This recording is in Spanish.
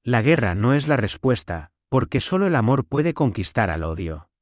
La guerra no es la respuesta, porque solo el amor puede conquistar al odio.